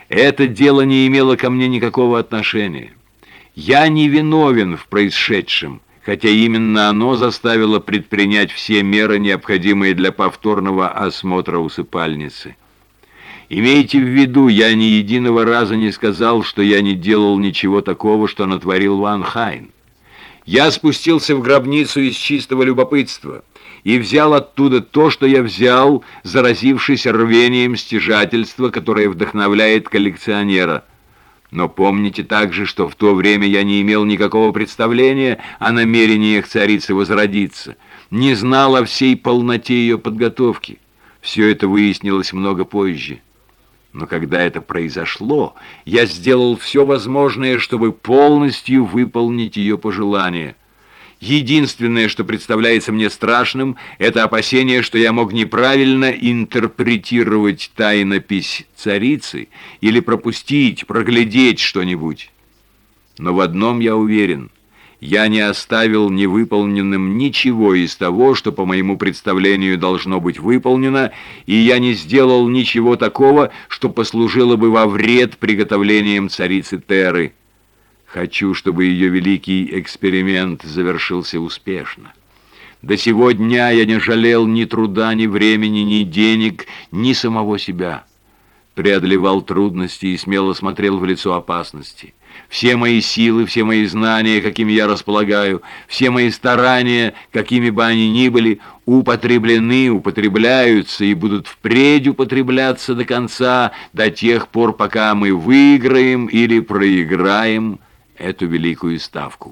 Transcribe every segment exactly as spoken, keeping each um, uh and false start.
Это дело не имело ко мне никакого отношения. Я не виновен в происшедшем, хотя именно оно заставило предпринять все меры, необходимые для повторного осмотра усыпальницы. Имейте в виду, я ни единого раза не сказал, что я не делал ничего такого, что натворил Ван Хайн. Я спустился в гробницу из чистого любопытства и взял оттуда то, что я взял, заразившись рвением стяжательства, которое вдохновляет коллекционера. Но помните также, что в то время я не имел никакого представления о намерениях царицы возродиться, не знал о всей полноте ее подготовки. Все это выяснилось много позже. Но когда это произошло, я сделал все возможное, чтобы полностью выполнить ее пожелания. Единственное, что представляется мне страшным, это опасение, что я мог неправильно интерпретировать тайнопись царицы или пропустить, проглядеть что-нибудь. Но в одном я уверен. Я не оставил невыполненным ничего из того, что по моему представлению должно быть выполнено, и я не сделал ничего такого, что послужило бы во вред приготовлениям царицы Терры. Хочу, чтобы ее великий эксперимент завершился успешно. До сего дня я не жалел ни труда, ни времени, ни денег, ни самого себя. Преодолевал трудности и смело смотрел в лицо опасности. Все мои силы, все мои знания, какими я располагаю, все мои старания, какими бы они ни были, употреблены, употребляются и будут впредь употребляться до конца, до тех пор, пока мы выиграем или проиграем эту великую ставку.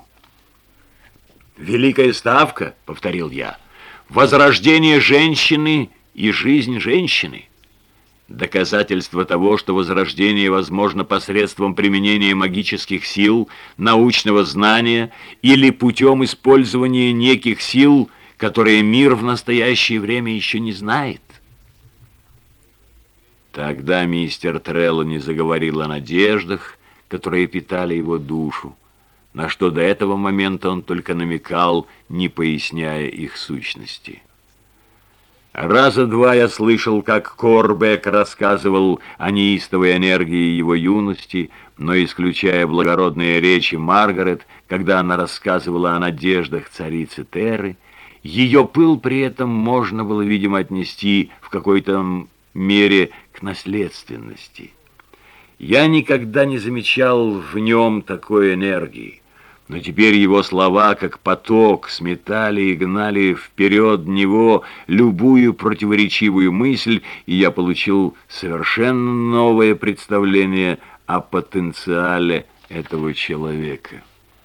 «Великая ставка», — повторил я, — «возрождение женщины и жизнь женщины». Доказательство того, что возрождение возможно посредством применения магических сил, научного знания или путем использования неких сил, которые мир в настоящее время еще не знает. Тогда мистер Треллани заговорил о надеждах, которые питали его душу, на что до этого момента он только намекал, не поясняя их сущности. Раза два я слышал, как Корбек рассказывал о неистовой энергии его юности, но исключая благородные речи Маргарет, когда она рассказывала о надеждах царицы Терры, ее пыл при этом можно было, видимо, отнести в какой-то мере к наследственности. Я никогда не замечал в нем такой энергии. Но теперь его слова, как поток, сметали и гнали вперед него любую противоречивую мысль, и я получил совершенно новое представление о потенциале этого человека.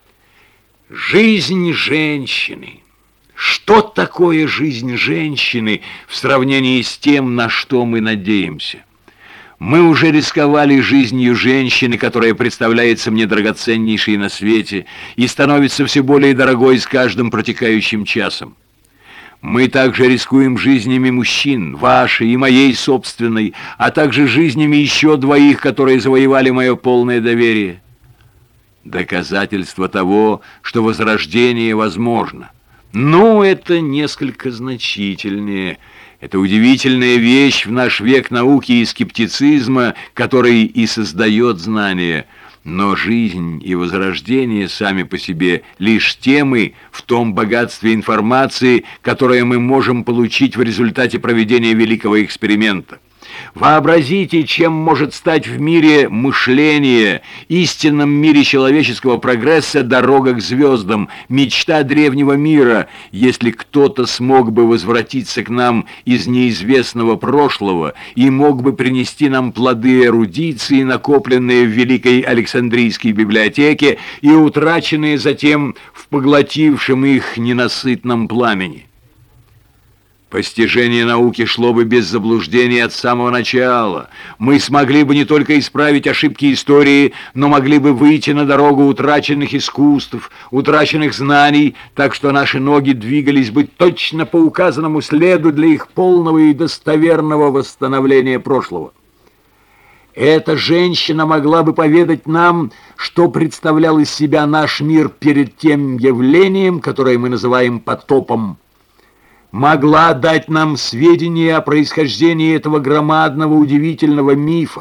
Жизнь женщины. Что такое жизнь женщины в сравнении с тем, на что мы надеемся? Мы уже рисковали жизнью женщины, которая представляется мне драгоценнейшей на свете и становится все более дорогой с каждым протекающим часом. Мы также рискуем жизнями мужчин, вашей и моей собственной, а также жизнями еще двоих, которые завоевали мое полное доверие. Доказательство того, что возрождение возможно. Ну, это несколько значительнее. Это удивительная вещь в наш век науки и скептицизма, который и создает знания. Но жизнь и возрождение сами по себе лишь темы в том богатстве информации, которое мы можем получить в результате проведения великого эксперимента. Вообразите, чем может стать в мире мышления, истинном мире человеческого прогресса, дорога к звездам, мечта древнего мира, если кто-то смог бы возвратиться к нам из неизвестного прошлого и мог бы принести нам плоды эрудиции, накопленные в Великой Александрийской библиотеке и утраченные затем в поглотившем их ненасытном пламени. Постижение науки шло бы без заблуждений от самого начала. Мы смогли бы не только исправить ошибки истории, но могли бы выйти на дорогу утраченных искусств, утраченных знаний, так что наши ноги двигались бы точно по указанному следу для их полного и достоверного восстановления прошлого. Эта женщина могла бы поведать нам, что представлял из себя наш мир перед тем явлением, которое мы называем потопом. Могла дать нам сведения о происхождении этого громадного удивительного мифа,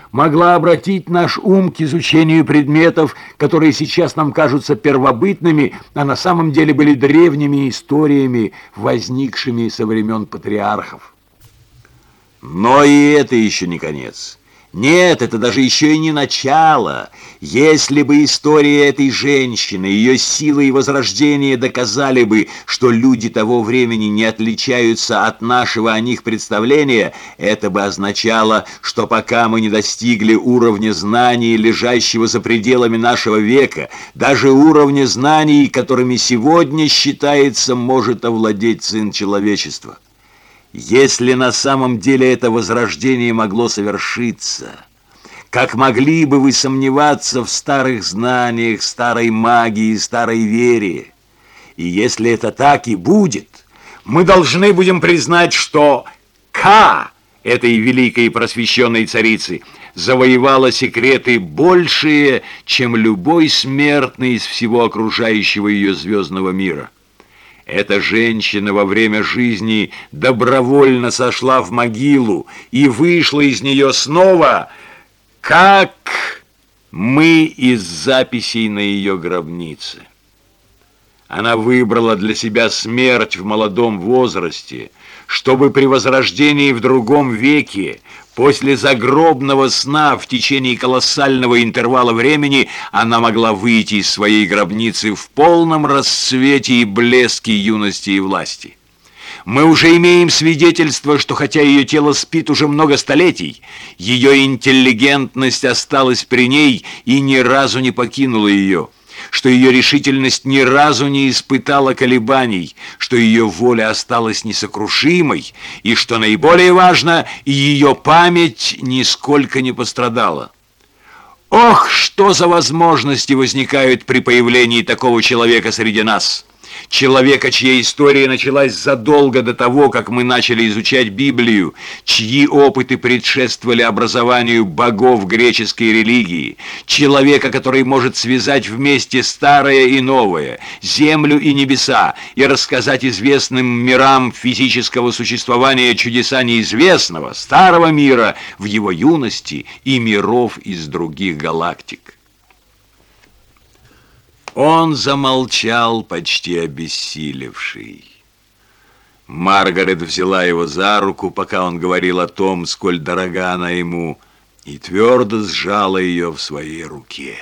могла обратить наш ум к изучению предметов, которые сейчас нам кажутся первобытными, а на самом деле были древними историями, возникшими со времен патриархов. Но и это еще не конец. Нет, это даже еще и не начало. Если бы история этой женщины, ее сила и возрождение доказали бы, что люди того времени не отличаются от нашего о них представления, это бы означало, что пока мы не достигли уровня знаний, лежащего за пределами нашего века, даже уровня знаний, которыми сегодня, считается, может овладеть сын человечества. Если на самом деле это возрождение могло совершиться, как могли бы вы сомневаться в старых знаниях, старой магии, старой вере? И если это так и будет, мы должны будем признать, что Ка, этой великой и просвещенной царицы, завоевала секреты большие, чем любой смертный из всего окружающего ее звездного мира. Эта женщина во время жизни добровольно сошла в могилу и вышла из нее снова, как мы из записей на ее гробнице. Она выбрала для себя смерть в молодом возрасте, чтобы при возрождении в другом веке, после загробного сна в течение колоссального интервала времени, она могла выйти из своей гробницы в полном расцвете и блеске юности и власти. Мы уже имеем свидетельство, что хотя ее тело спит уже много столетий, ее интеллигентность осталась при ней и ни разу не покинула ее, что ее решительность ни разу не испытала колебаний, что ее воля осталась несокрушимой, и, что наиболее важно, ее память нисколько не пострадала. Ох, что за возможности возникают при появлении такого человека среди нас! Человека, чья история началась задолго до того, как мы начали изучать Библию, чьи опыты предшествовали образованию богов греческой религии, человека, который может связать вместе старое и новое, землю и небеса, и рассказать известным мирам физического существования чудеса неизвестного, старого мира в его юности и миров из других галактик. Он замолчал, почти обессилевший. Маргарет взяла его за руку, пока он говорил о том, сколь дорога она ему, и твердо сжала ее в своей руке.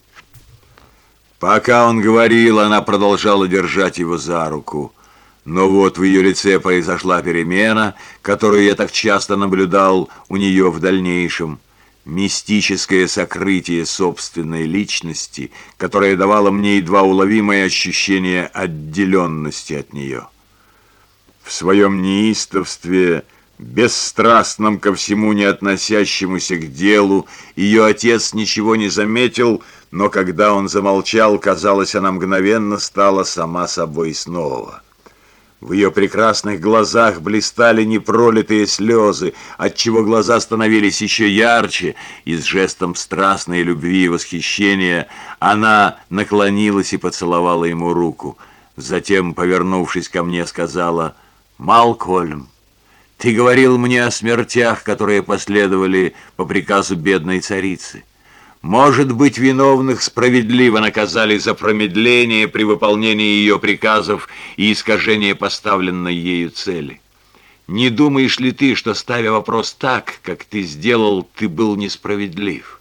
Пока он говорил, она продолжала держать его за руку, но вот в ее лице произошла перемена, которую я так часто наблюдал у нее в дальнейшем. Мистическое сокрытие собственной личности, которое давало мне едва уловимое ощущение отделенности от нее. В своем неистовстве, бесстрастном ко всему не относящемуся к делу, ее отец ничего не заметил, но когда он замолчал, казалось, она мгновенно стала сама собой снова. В ее прекрасных глазах блистали непролитые слезы, отчего глаза становились еще ярче, и с жестом страстной любви и восхищения она наклонилась и поцеловала ему руку. Затем, повернувшись ко мне, сказала: «Малкольм, ты говорил мне о смертях, которые последовали по приказу бедной царицы. Может быть, виновных справедливо наказали за промедление при выполнении ее приказов и искажение поставленной ею цели. Не думаешь ли ты, что, ставя вопрос так, как ты сделал, ты был несправедлив?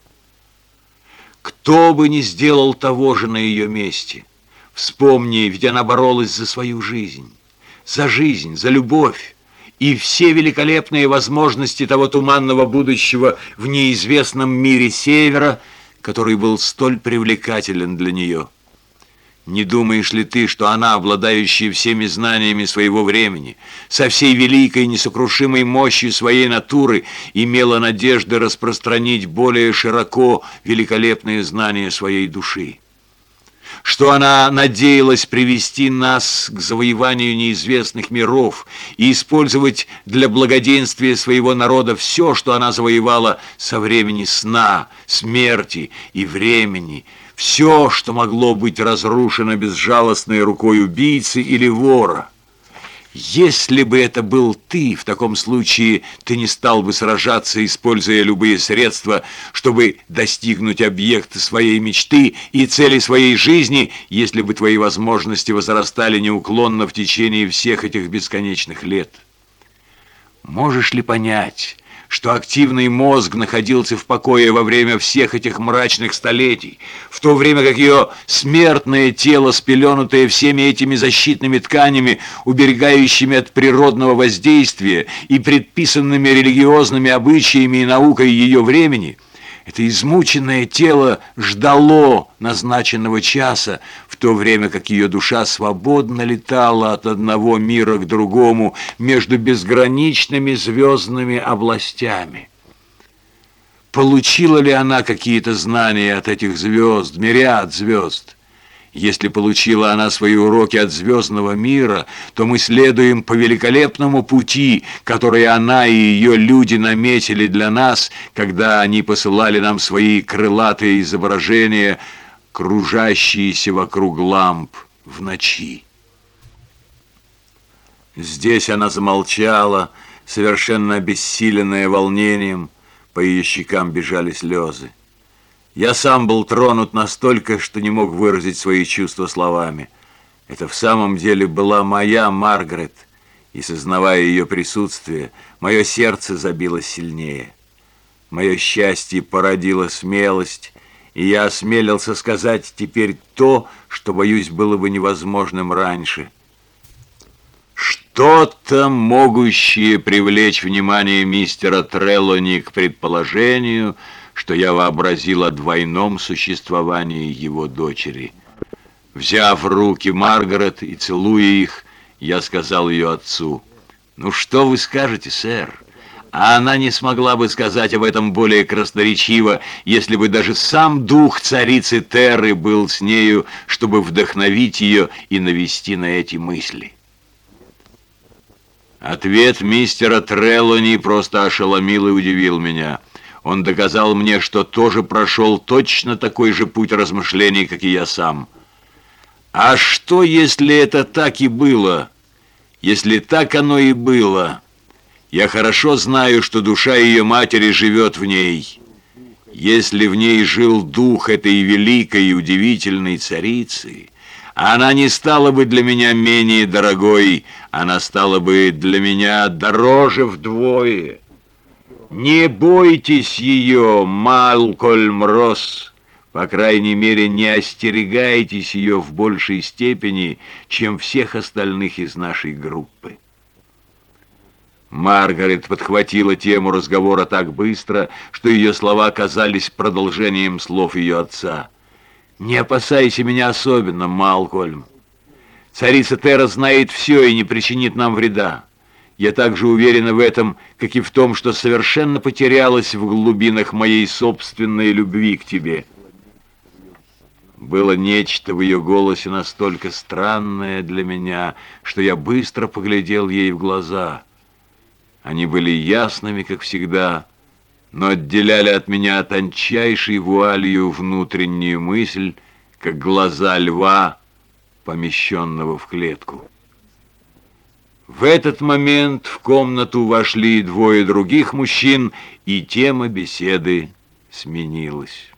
Кто бы ни сделал того же на ее месте? Вспомни, ведь она боролась за свою жизнь, за жизнь, за любовь, и все великолепные возможности того туманного будущего в неизвестном мире Севера, который был столь привлекателен для нее. Не думаешь ли ты, что она, обладающая всеми знаниями своего времени, со всей великой несокрушимой мощью своей натуры, имела надежды распространить более широко великолепные знания своей души? Что она надеялась привести нас к завоеванию неизвестных миров и использовать для благоденствия своего народа все, что она завоевала со времени сна, смерти и времени, все, что могло быть разрушено безжалостной рукой убийцы или вора. Если бы это был ты, в таком случае ты не стал бы сражаться, используя любые средства, чтобы достигнуть объекта своей мечты и цели своей жизни, если бы твои возможности возрастали неуклонно в течение всех этих бесконечных лет. Можешь ли понять, что активный мозг находился в покое во время всех этих мрачных столетий, в то время как ее смертное тело, спеленутое всеми этими защитными тканями, уберегающими от природного воздействия и предписанными религиозными обычаями и наукой ее времени, это измученное тело ждало назначенного часа, в то время как ее душа свободно летала от одного мира к другому между безграничными звездными областями. Получила ли она какие-то знания от этих звезд, мириад звезд? Если получила она свои уроки от звездного мира, то мы следуем по великолепному пути, который она и ее люди наметили для нас, когда они посылали нам свои крылатые изображения, кружащиеся вокруг ламп в ночи. Здесь она замолчала, совершенно обессиленная волнением, по ее щекам бежали слезы. Я сам был тронут настолько, что не мог выразить свои чувства словами. Это в самом деле была моя Маргарет, и, сознавая ее присутствие, мое сердце забилось сильнее. Мое счастье породило смелость, и я осмелился сказать теперь то, что, боюсь, было бы невозможным раньше. Что-то, могущее привлечь внимание мистера Трелони к предположению, что я вообразил о двойном существовании его дочери. Взяв руки Маргарет и целуя их, я сказал ее отцу: «Ну что вы скажете, сэр?» А она не смогла бы сказать об этом более красноречиво, если бы даже сам дух царицы Терры был с нею, чтобы вдохновить ее и навести на эти мысли. Ответ мистера Трелони просто ошеломил и удивил меня. Он доказал мне, что тоже прошел точно такой же путь размышлений, как и я сам. А что, если это так и было? Если так оно и было? Я хорошо знаю, что душа ее матери живет в ней. Если в ней жил дух этой великой и удивительной царицы, она не стала бы для меня менее дорогой, она стала бы для меня дороже вдвое. Не бойтесь ее, Малкольм Росс, по крайней мере, не остерегайтесь ее в большей степени, чем всех остальных из нашей группы. Маргарет подхватила тему разговора так быстро, что ее слова казались продолжением слов ее отца. «Не опасайся меня особенно, Малкольм. Царица Терра знает все и не причинит нам вреда. Я также уверена в этом, как и в том, что совершенно потерялась в глубинах моей собственной любви к тебе». Было нечто в ее голосе настолько странное для меня, что я быстро поглядел ей в глаза. Они были ясными, как всегда, но отделяли от меня тончайшей вуалью внутреннюю мысль, как глаза льва, помещенного в клетку. В этот момент в комнату вошли двое других мужчин, и тема беседы сменилась.